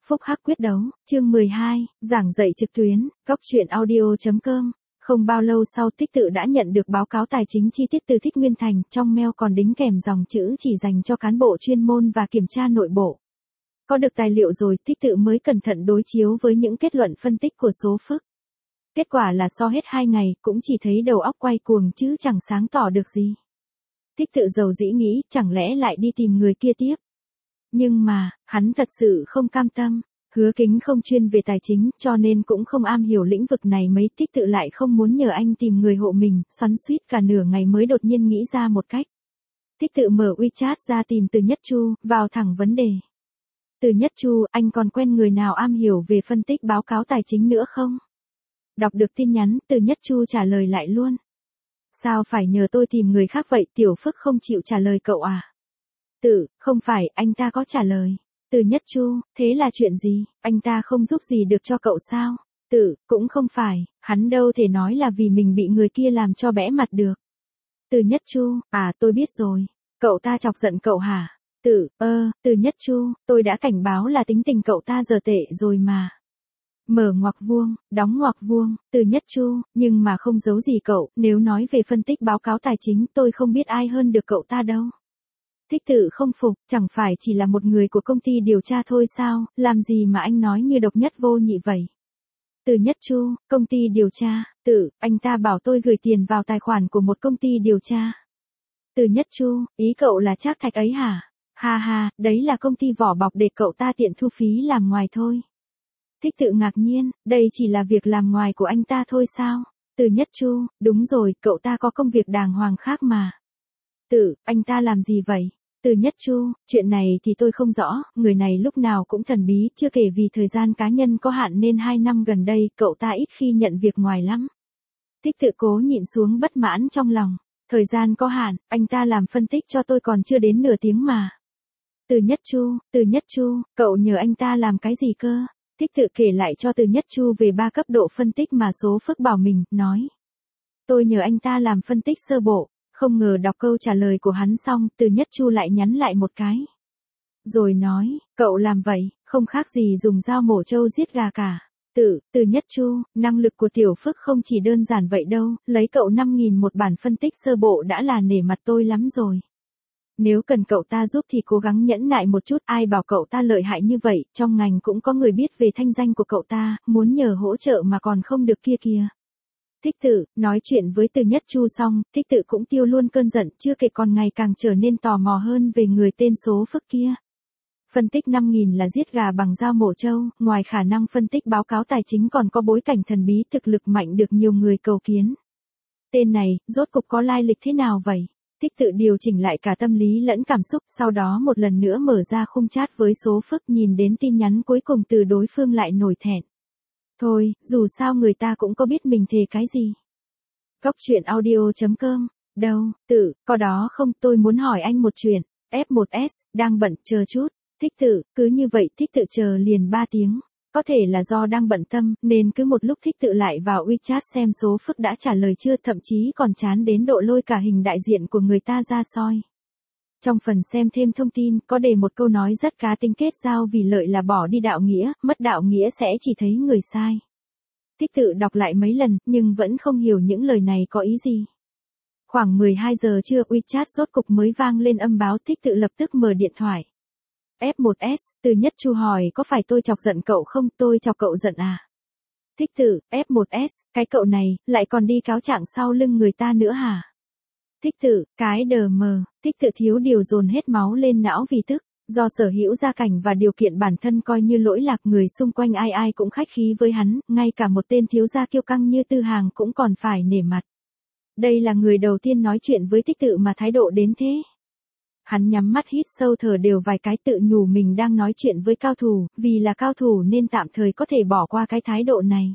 Phúc Hắc quyết đấu, chương 12, giảng dạy trực tuyến, góc truyện audio.com. Không bao lâu sau Tích Tự đã nhận được báo cáo tài chính chi tiết từ Thích Nguyên Thành, trong mail còn đính kèm dòng chữ chỉ dành cho cán bộ chuyên môn và kiểm tra nội bộ. Có được tài liệu rồi, Tích Tự mới cẩn thận đối chiếu với những kết luận phân tích của số phức. Kết quả là so hết 2 ngày, cũng chỉ thấy đầu óc quay cuồng chứ chẳng sáng tỏ được gì. Tích Tự dầu dĩ nghĩ, chẳng lẽ lại đi tìm người kia tiếp. Nhưng mà, hắn thật sự không cam tâm. Hứa Kính không chuyên về tài chính, cho nên cũng không am hiểu lĩnh vực này mấy. Tích Tự lại không muốn nhờ anh tìm người hộ mình, xoắn xuýt cả nửa ngày mới đột nhiên nghĩ ra một cách. Tích Tự mở WeChat ra tìm Từ Nhất Chu, vào thẳng vấn đề. Từ Nhất Chu, anh còn quen người nào am hiểu về phân tích báo cáo tài chính nữa không? Đọc được tin nhắn, Từ Nhất Chu trả lời lại luôn. Sao phải nhờ tôi tìm người khác vậy? Tiểu Phức không chịu trả lời cậu à? Tự, không phải, anh ta có trả lời. Từ Nhất Chu, thế là chuyện gì? Anh ta không giúp gì được cho cậu sao? Tự, cũng không phải, hắn đâu thể nói là vì mình bị người kia làm cho bẽ mặt được. Từ Nhất Chu, à tôi biết rồi. Cậu ta chọc giận cậu hả? Tự, Từ Nhất Chu, tôi đã cảnh báo là tính tình cậu ta giờ tệ rồi mà. Mở ngoặc vuông, đóng ngoặc vuông, Từ Nhất Chu, nhưng mà không giấu gì cậu, nếu nói về phân tích báo cáo tài chính tôi không biết ai hơn được cậu ta đâu. Tích Tự không phục, chẳng phải chỉ là một người của công ty điều tra thôi sao, làm gì mà anh nói như độc nhất vô nhị vậy. Từ Nhất Chu, công ty điều tra, Tự, anh ta bảo tôi gửi tiền vào tài khoản của một công ty điều tra. Từ Nhất Chu, ý cậu là Trác Thạch ấy hả? Ha ha, đấy là công ty vỏ bọc để cậu ta tiện thu phí làm ngoài thôi. Tích Tự ngạc nhiên, đây chỉ là việc làm ngoài của anh ta thôi sao? Từ Nhất Chu, đúng rồi, cậu ta có công việc đàng hoàng khác mà. Tự, anh ta làm gì vậy? Từ Nhất Chu, chuyện này thì tôi không rõ, người này lúc nào cũng thần bí, chưa kể vì thời gian cá nhân có hạn nên 2 năm gần đây cậu ta ít khi nhận việc ngoài lắm. Tích Tự cố nhịn xuống bất mãn trong lòng. Thời gian có hạn, anh ta làm phân tích cho tôi còn chưa đến nửa tiếng mà. Từ Nhất Chu, cậu nhờ anh ta làm cái gì cơ? Tích Tự kể lại cho Từ Nhất Chu về 3 cấp độ phân tích mà số phức bảo mình, nói. Tôi nhờ anh ta làm phân tích sơ bộ. Không ngờ đọc câu trả lời của hắn xong, Từ Nhất Chu lại nhắn lại một cái. Rồi nói, cậu làm vậy, không khác gì dùng dao mổ trâu giết gà cả. Từ Nhất Chu, năng lực của Tiểu Phức không chỉ đơn giản vậy đâu, lấy cậu 5.000 một bản phân tích sơ bộ đã là nể mặt tôi lắm rồi. Nếu cần cậu ta giúp thì cố gắng nhẫn nại một chút, ai bảo cậu ta lợi hại như vậy, trong ngành cũng có người biết về thanh danh của cậu ta, muốn nhờ hỗ trợ mà còn không được kia kìa. Tích Tự, nói chuyện với Từ Nhất Chu xong, Tích Tự cũng tiêu luôn cơn giận, chưa kể còn ngày càng trở nên tò mò hơn về người tên số phức kia. Phân tích 5.000 là giết gà bằng dao mổ trâu, ngoài khả năng phân tích báo cáo tài chính còn có bối cảnh thần bí thực lực mạnh được nhiều người cầu kiến. Tên này, rốt cục có lai lịch thế nào vậy? Tích Tự điều chỉnh lại cả tâm lý lẫn cảm xúc, sau đó một lần nữa mở ra khung chat với số phức, nhìn đến tin nhắn cuối cùng từ đối phương lại nổi thẹn. Thôi, dù sao người ta cũng có biết mình thề cái gì. Góc truyện audio.com, đâu, Tự, có đó không, tôi muốn hỏi anh một chuyện. F1S, đang bận, chờ chút. Tích Tự, cứ như vậy Tích Tự chờ liền 3 tiếng. Có thể là do đang bận tâm, nên cứ một lúc Tích Tự lại vào WeChat xem số phức đã trả lời chưa, thậm chí còn chán đến độ lôi cả hình đại diện của người ta ra soi. Trong phần xem thêm thông tin, có đề một câu nói rất cá tính, kết giao vì lợi là bỏ đi đạo nghĩa, mất đạo nghĩa sẽ chỉ thấy người sai. Tích Tự đọc lại mấy lần, nhưng vẫn không hiểu những lời này có ý gì. Khoảng 12 giờ trưa, WeChat rốt cục mới vang lên âm báo. Tích Tự lập tức mở điện thoại. F1S, Từ Nhất Chu hỏi có phải tôi chọc giận cậu không, tôi chọc cậu giận à? Tích Tự, F1S, cái cậu này, lại còn đi cáo trạng sau lưng người ta nữa hả? Tích Tự, cái đờ mờ, Tích Tự thiếu điều dồn hết máu lên não vì tức, do sở hữu gia cảnh và điều kiện bản thân coi như lỗi lạc, người xung quanh ai ai cũng khách khí với hắn, ngay cả một tên thiếu gia kiêu căng như Tư Hàng cũng còn phải nể mặt. Đây là người đầu tiên nói chuyện với Tích Tự mà thái độ đến thế. Hắn nhắm mắt hít sâu thở đều vài cái, tự nhủ mình đang nói chuyện với cao thủ, vì là cao thủ nên tạm thời có thể bỏ qua cái thái độ này.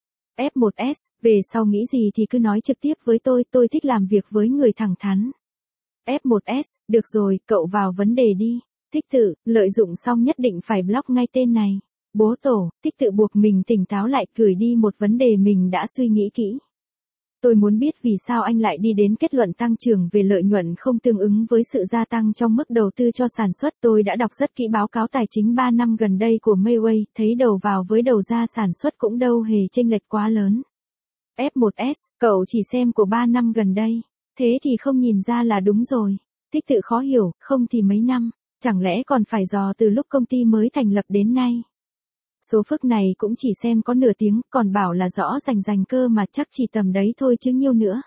F1S, về sau nghĩ gì thì cứ nói trực tiếp với tôi thích làm việc với người thẳng thắn. F1S, được rồi, cậu vào vấn đề đi. Tích Tự, lợi dụng xong nhất định phải block ngay tên này. Bố tổ, Tích Tự buộc mình tỉnh táo lại, gửi đi một vấn đề mình đã suy nghĩ kỹ. Tôi muốn biết vì sao anh lại đi đến kết luận tăng trưởng về lợi nhuận không tương ứng với sự gia tăng trong mức đầu tư cho sản xuất. Tôi đã đọc rất kỹ báo cáo tài chính 3 năm gần đây của Mayway, thấy đầu vào với đầu ra sản xuất cũng đâu hề chênh lệch quá lớn. F1S, cậu chỉ xem của 3 năm gần đây. Thế thì không nhìn ra là đúng rồi. Thích tự khó hiểu, không thì mấy năm, chẳng lẽ còn phải dò từ lúc công ty mới thành lập đến nay. Số phức này cũng chỉ xem có nửa tiếng, còn bảo là rõ rành cơ mà chắc chỉ tầm đấy thôi chứ nhiêu nữa.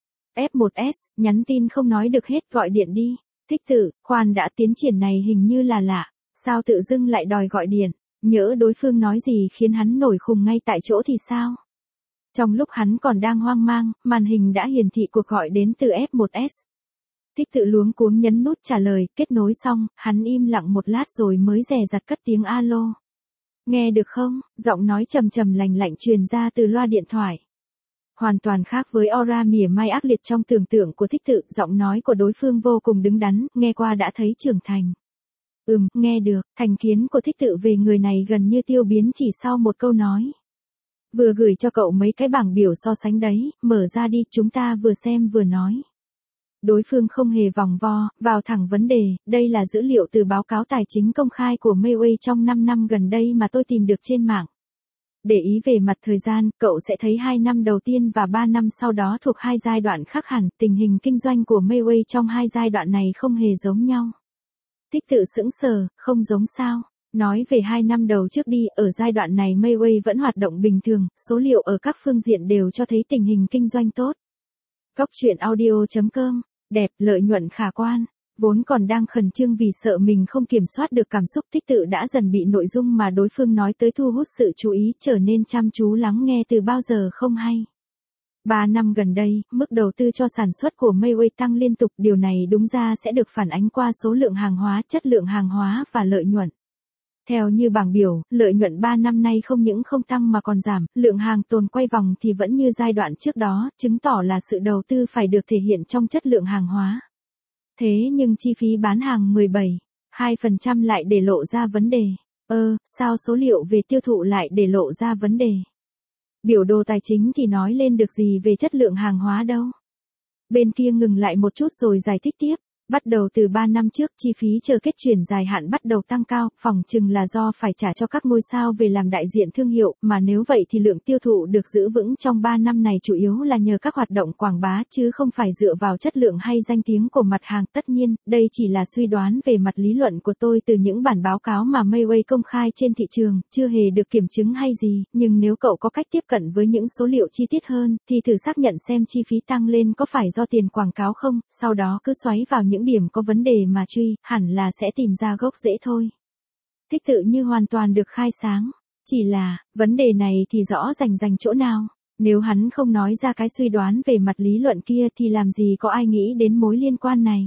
F1S, nhắn tin không nói được hết, gọi điện đi. Thích tự, khoan đã, tiến triển này hình như là lạ, sao tự dưng lại đòi gọi điện, nhỡ đối phương nói gì khiến hắn nổi khùng ngay tại chỗ thì sao? Trong lúc hắn còn đang hoang mang, màn hình đã hiển thị cuộc gọi đến từ F1S. Thích tự luống cuống nhấn nút trả lời, kết nối xong, hắn im lặng một lát rồi mới dè dặt cất tiếng alo. Nghe được không? Giọng nói trầm trầm lành lạnh truyền ra từ loa điện thoại. Hoàn toàn khác với aura mỉa mai ác liệt trong tưởng tượng của thích tự, giọng nói của đối phương vô cùng đứng đắn, nghe qua đã thấy trưởng thành. Nghe được, thành kiến của thích tự về người này gần như tiêu biến chỉ sau một câu nói. Vừa gửi cho cậu mấy cái bảng biểu so sánh đấy, mở ra đi, chúng ta vừa xem vừa nói. Đối phương không hề vòng vo, vào thẳng vấn đề, đây là dữ liệu từ báo cáo tài chính công khai của Mayway trong 5 năm gần đây mà tôi tìm được trên mạng. Để ý về mặt thời gian, cậu sẽ thấy 2 năm đầu tiên và 3 năm sau đó thuộc hai giai đoạn khác hẳn, tình hình kinh doanh của Mayway trong hai giai đoạn này không hề giống nhau. Thích tự sững sờ, không giống sao? Nói về 2 năm đầu trước đi, ở giai đoạn này Mayway vẫn hoạt động bình thường, số liệu ở các phương diện đều cho thấy tình hình kinh doanh tốt. Góc truyện audio.com, đẹp, lợi nhuận khả quan. Vốn còn đang khẩn trương vì sợ mình không kiểm soát được cảm xúc, thích tự đã dần bị nội dung mà đối phương nói tới thu hút sự chú ý, trở nên chăm chú lắng nghe từ bao giờ không hay. 3 năm gần đây, mức đầu tư cho sản xuất của Mayway tăng liên tục, điều này đúng ra sẽ được phản ánh qua số lượng hàng hóa, chất lượng hàng hóa và lợi nhuận. Theo như bảng biểu, lợi nhuận 3 năm nay không những không tăng mà còn giảm, lượng hàng tồn quay vòng thì vẫn như giai đoạn trước đó, chứng tỏ là sự đầu tư phải được thể hiện trong chất lượng hàng hóa. Thế nhưng chi phí bán hàng 17,2% lại để lộ ra vấn đề. Sao số liệu về tiêu thụ lại để lộ ra vấn đề? Biểu đồ tài chính thì nói lên được gì về chất lượng hàng hóa đâu? Bên kia ngừng lại một chút rồi giải thích tiếp. Bắt đầu từ 3 năm trước, chi phí chờ kết chuyển dài hạn bắt đầu tăng cao, phỏng chừng là do phải trả cho các ngôi sao về làm đại diện thương hiệu, mà nếu vậy thì lượng tiêu thụ được giữ vững trong 3 năm này chủ yếu là nhờ các hoạt động quảng bá chứ không phải dựa vào chất lượng hay danh tiếng của mặt hàng. Tất nhiên, đây chỉ là suy đoán về mặt lý luận của tôi từ những bản báo cáo mà Mayway công khai trên thị trường, chưa hề được kiểm chứng hay gì, nhưng nếu cậu có cách tiếp cận với những số liệu chi tiết hơn, thì thử xác nhận xem chi phí tăng lên có phải do tiền quảng cáo không, sau đó cứ xoáy vào những điểm có vấn đề mà truy, hẳn là sẽ tìm ra gốc rễ thôi. Thích tự như hoàn toàn được khai sáng. Chỉ là, vấn đề này thì rõ rành chỗ nào? Nếu hắn không nói ra cái suy đoán về mặt lý luận kia thì làm gì có ai nghĩ đến mối liên quan này?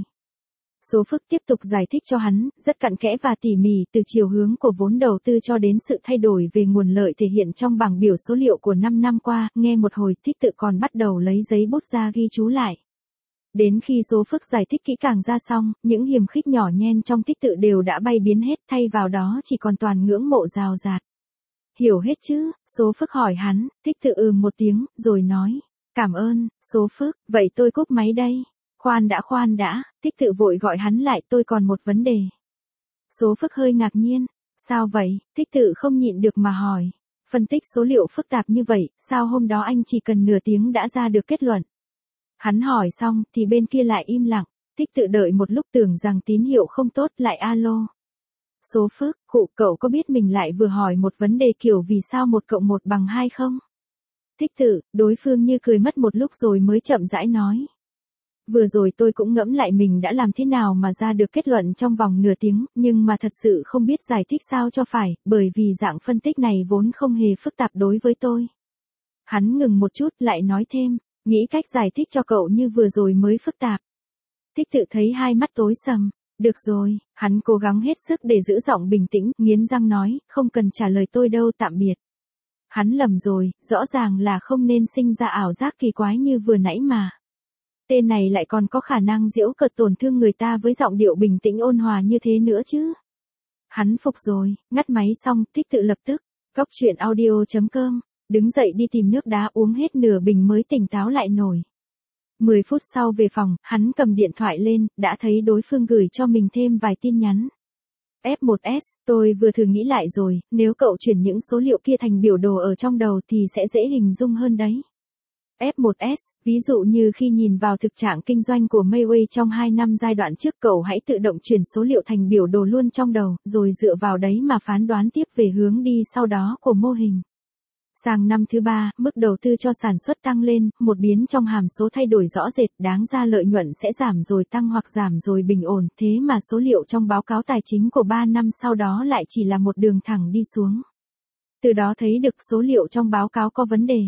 Số phức tiếp tục giải thích cho hắn, rất cặn kẽ và tỉ mỉ, từ chiều hướng của vốn đầu tư cho đến sự thay đổi về nguồn lợi thể hiện trong bảng biểu số liệu của 5 năm qua, nghe một hồi thích tự còn bắt đầu lấy giấy bút ra ghi chú lại. Đến khi số phức giải thích kỹ càng ra xong, những hiềm khích nhỏ nhen trong thích tự đều đã bay biến hết, thay vào đó chỉ còn toàn ngưỡng mộ rào rạt. Hiểu hết chứ? Số phức hỏi hắn, thích tự một tiếng, rồi nói. Cảm ơn, số phức, vậy tôi cúp máy đây. Khoan đã, thích tự vội gọi hắn lại, tôi còn một vấn đề. Số phức hơi ngạc nhiên. Sao vậy? Thích tự không nhịn được mà hỏi. Phân tích số liệu phức tạp như vậy, sao hôm đó anh chỉ cần nửa tiếng đã ra được kết luận? Hắn hỏi xong, thì bên kia lại im lặng, thích tự đợi một lúc tưởng rằng tín hiệu không tốt, lại alo. Số phức, cậu có biết mình lại vừa hỏi một vấn đề kiểu vì sao 1 + 1 = 2 không? Thích tự, đối phương như cười mất một lúc rồi mới chậm rãi nói. Vừa rồi tôi cũng ngẫm lại mình đã làm thế nào mà ra được kết luận trong vòng nửa tiếng, nhưng mà thật sự không biết giải thích sao cho phải, bởi vì dạng phân tích này vốn không hề phức tạp đối với tôi. Hắn ngừng một chút, lại nói thêm. Nghĩ cách giải thích cho cậu như vừa rồi mới phức tạp. Thích tự thấy hai mắt tối sầm. Được rồi, hắn cố gắng hết sức để giữ giọng bình tĩnh, nghiến răng nói, không cần trả lời tôi đâu, tạm biệt. Hắn lầm rồi, rõ ràng là không nên sinh ra ảo giác kỳ quái như vừa nãy mà. Tên này lại còn có khả năng giễu cợt tổn thương người ta với giọng điệu bình tĩnh ôn hòa như thế nữa chứ. Hắn phục rồi, ngắt máy xong, thích tự lập tức. Góc truyện audio.com đứng dậy đi tìm nước đá uống hết nửa bình mới tỉnh táo lại nổi. 10 phút sau về phòng, hắn cầm điện thoại lên, đã thấy đối phương gửi cho mình thêm vài tin nhắn. F1S, tôi vừa thử nghĩ lại rồi, nếu cậu chuyển những số liệu kia thành biểu đồ ở trong đầu thì sẽ dễ hình dung hơn đấy. F1S, ví dụ như khi nhìn vào thực trạng kinh doanh của Mayway trong 2 năm giai đoạn trước, cậu hãy tự động chuyển số liệu thành biểu đồ luôn trong đầu, rồi dựa vào đấy mà phán đoán tiếp về hướng đi sau đó của mô hình. Sang năm thứ 3, mức đầu tư cho sản xuất tăng lên, một biến trong hàm số thay đổi rõ rệt, đáng ra lợi nhuận sẽ giảm rồi tăng hoặc giảm rồi bình ổn, thế mà số liệu trong báo cáo tài chính của 3 năm sau đó lại chỉ là một đường thẳng đi xuống. Từ đó thấy được số liệu trong báo cáo có vấn đề.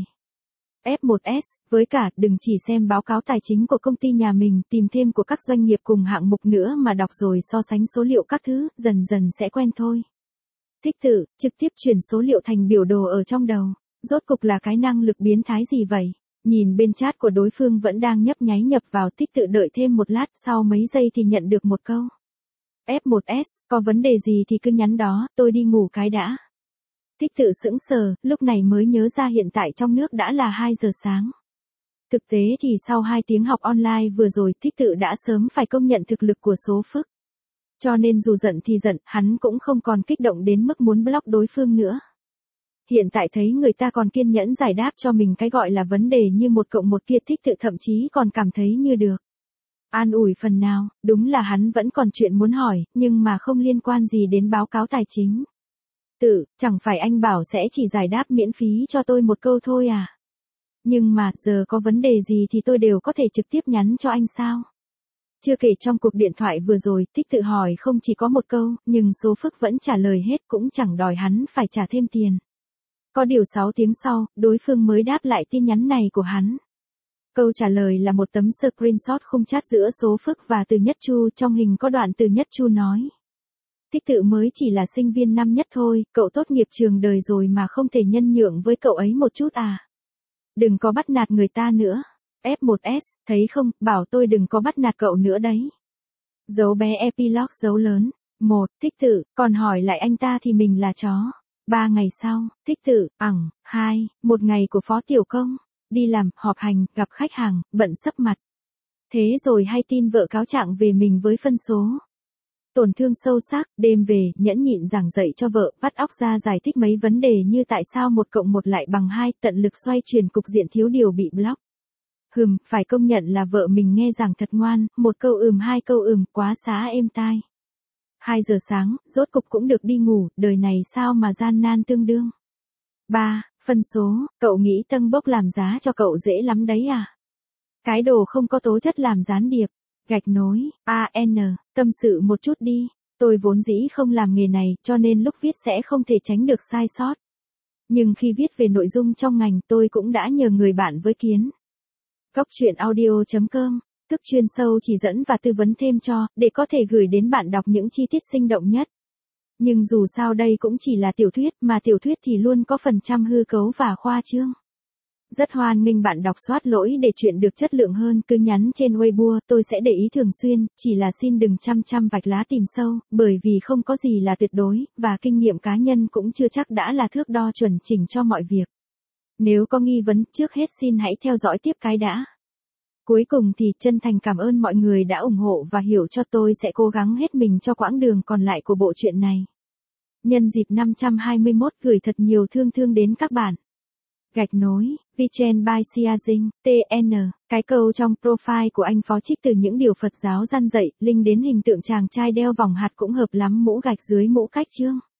F1S, với cả, đừng chỉ xem báo cáo tài chính của công ty nhà mình, tìm thêm của các doanh nghiệp cùng hạng mục nữa mà đọc rồi so sánh số liệu các thứ, dần dần sẽ quen thôi. Thích tự, trực tiếp chuyển số liệu thành biểu đồ ở trong đầu. Rốt cục là cái năng lực biến thái gì vậy? Nhìn bên chat của đối phương vẫn đang nhấp nháy nhập vào, Thích tự đợi thêm một lát, sau mấy giây thì nhận được một câu. F1S, có vấn đề gì thì cứ nhắn đó, tôi đi ngủ cái đã. Thích tự sững sờ, lúc này mới nhớ ra hiện tại trong nước đã là 2 giờ sáng. Thực tế thì sau 2 tiếng học online vừa rồi, Thích tự đã sớm phải công nhận thực lực của số phức. Cho nên dù giận thì giận, hắn cũng không còn kích động đến mức muốn block đối phương nữa. Hiện tại thấy người ta còn kiên nhẫn giải đáp cho mình cái gọi là vấn đề như 1+1 kia, Thích tự thậm chí còn cảm thấy như được an ủi phần nào, đúng là hắn vẫn còn chuyện muốn hỏi, nhưng mà không liên quan gì đến báo cáo tài chính. Tự, chẳng phải anh bảo sẽ chỉ giải đáp miễn phí cho tôi một câu thôi à? Nhưng mà, giờ có vấn đề gì thì tôi đều có thể trực tiếp nhắn cho anh sao? Chưa kể trong cuộc điện thoại vừa rồi, Thích tự hỏi không chỉ có một câu, nhưng số phức vẫn trả lời hết, cũng chẳng đòi hắn phải trả thêm tiền. Có điều 6 tiếng sau, đối phương mới đáp lại tin nhắn này của hắn. Câu trả lời là một tấm screenshot khung chat giữa số phức và Từ Nhất Chu, trong hình có đoạn Từ Nhất Chu nói. Thích tự mới chỉ là sinh viên năm nhất thôi, cậu tốt nghiệp trường đời rồi mà không thể nhân nhượng với cậu ấy một chút à? Đừng có bắt nạt người ta nữa. F1S, thấy không, bảo tôi đừng có bắt nạt cậu nữa đấy. Dấu bé epilogue dấu lớn. 1. Thích tự, còn hỏi lại anh ta thì mình là chó. 3 ngày sau, Thích tự, 2. Một ngày của Phó Tiểu Công. Đi làm, họp hành, gặp khách hàng, bận sấp mặt. Thế rồi hay tin vợ cáo trạng về mình với phân số. Tổn thương sâu sắc, đêm về, nhẫn nhịn giảng dạy cho vợ, vắt óc ra giải thích mấy vấn đề như tại sao 1+1 lại bằng 2, tận lực xoay chuyển cục diện thiếu điều bị block. Phải công nhận là vợ mình nghe giảng thật ngoan, 1 câu 2 câu quá xá êm tai. 2 giờ sáng, rốt cục cũng được đi ngủ, đời này sao mà gian nan tương đương. 3. Phân số, cậu nghĩ Tân Bốc làm giá cho cậu dễ lắm đấy à? Cái đồ không có tố chất làm gián điệp. Gạch nối, tâm sự một chút đi, tôi vốn dĩ không làm nghề này, cho nên lúc viết sẽ không thể tránh được sai sót. Nhưng khi viết về nội dung trong ngành, tôi cũng đã nhờ người bạn với kiến. Goctruyện.audio.com, thức chuyên sâu chỉ dẫn và tư vấn thêm cho, để có thể gửi đến bạn đọc những chi tiết sinh động nhất. Nhưng dù sao đây cũng chỉ là tiểu thuyết, mà tiểu thuyết thì luôn có phần trăm hư cấu và khoa trương. Rất hoan nghênh bạn đọc soát lỗi để chuyện được chất lượng hơn, cứ nhắn trên Weibo, tôi sẽ để ý thường xuyên, chỉ là xin đừng chăm vạch lá tìm sâu, bởi vì không có gì là tuyệt đối, và kinh nghiệm cá nhân cũng chưa chắc đã là thước đo chuẩn chỉnh cho mọi việc. Nếu có nghi vấn, trước hết xin hãy theo dõi tiếp cái đã. Cuối cùng thì chân thành cảm ơn mọi người đã ủng hộ và hiểu cho tôi sẽ cố gắng hết mình cho quãng đường còn lại của bộ truyện này. Nhân dịp 521 gửi thật nhiều thương đến các bạn. Gạch nối, Vichen by Siazing, TN, cái câu trong profile của anh Phó trích từ những điều Phật giáo răn dạy, link đến hình tượng chàng trai đeo vòng hạt cũng hợp lắm, mũ gạch dưới mũ cách chương.